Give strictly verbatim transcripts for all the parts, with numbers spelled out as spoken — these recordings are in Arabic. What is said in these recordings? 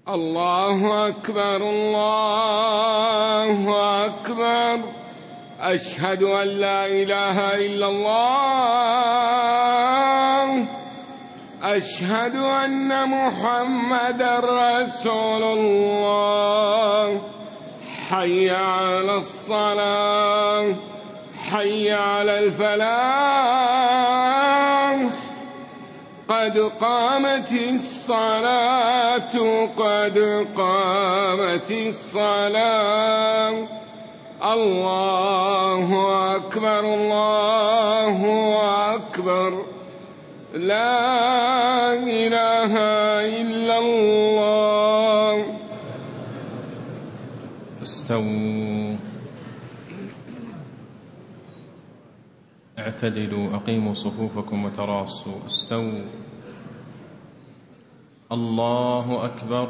الله أكبر الله أكبر. أشهد أن لا إله إلا الله. أشهد أن محمدًا رسول الله. حي على الصلاة حي على الفلاح. قد قامت الصلاة قد قامت الصلاة. الله أكبر الله أكبر. لا إله إلا الله. استووا اعتدلوا أقيموا صفوفكم وتراصوا. استووا. الله أكبر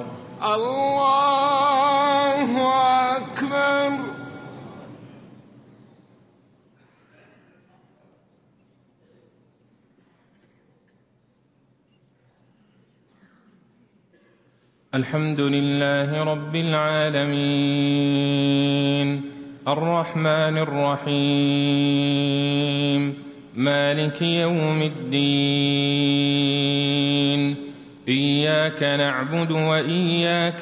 الله أكبر. الحمد لله رب العالمين الرحمن الرحيم مالك يوم الدين. إياك نعبد وإياك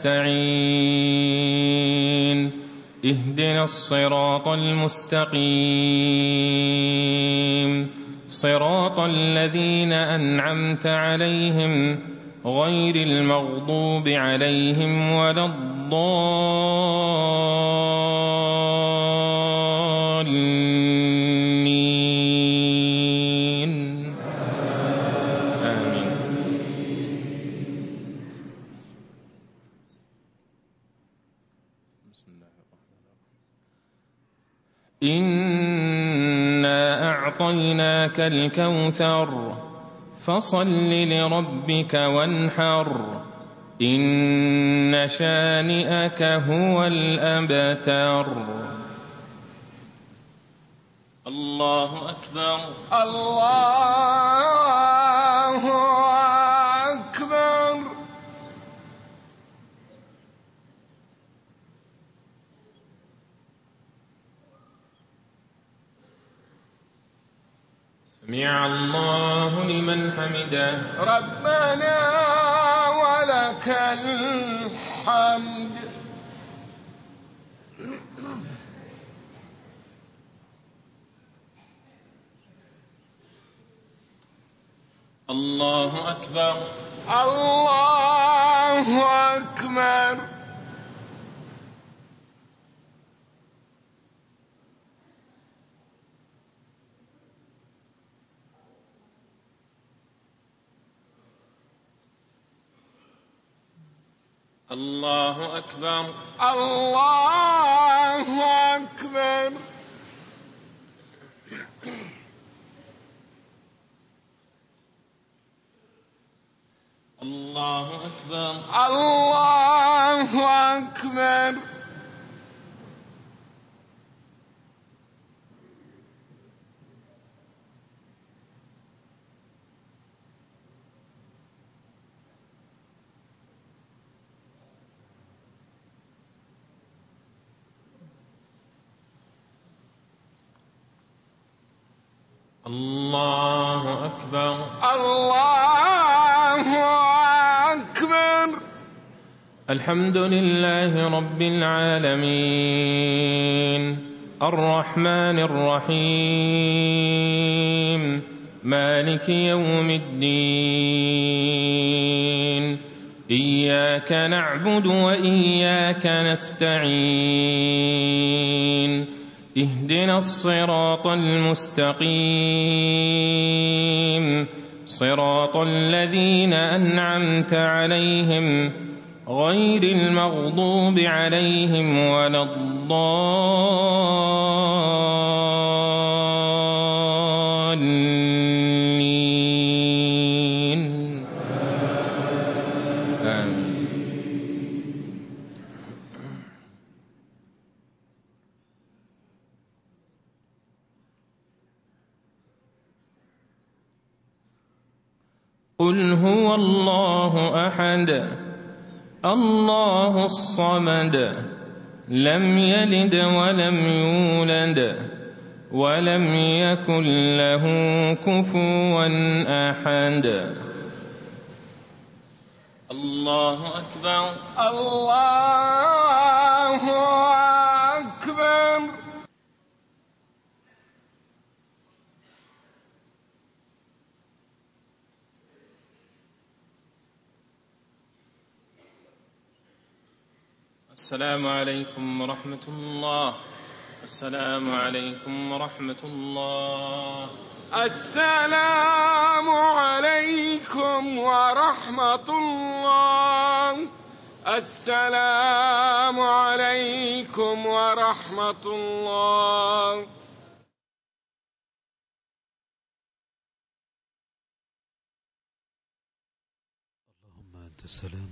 نستعين. اهدنا الصراط المستقيم صراط الذين أنعمت عليهم غير المغضوب عليهم ولا الضالين. آمين. بسم الله الرحمن الرحيم. إنا أعطيناك الكوثر فصل لربك وانحر. إن شانئك هو الأبتر. الله أكبر الله أكبر. سمع الله لمن حمده. ربنا ولك الحمد. الله أكبر الله أكبر. الله أكبر الله أكبر. الله أكبر الله أكبر. الله أكبر الله أكبر. الحمد لله رب العالمين الرحمن الرحيم مالك يوم الدين. إياك نعبد وإياك نستعين. اهدنا الصراط المستقيم صراط الذين أنعمت عليهم غير المغضوب عليهم ولا الضالين. آمين. قل هو الله أحد الله الصمد لم يلد ولم يولد ولم يكن له كفوا أحد. الله أكبر. الله أكبر. السلام عليكم ورحمة الله. السلام عليكم ورحمة الله. السلام عليكم ورحمة الله. السلام عليكم ورحمة الله. اللهم أنت السلام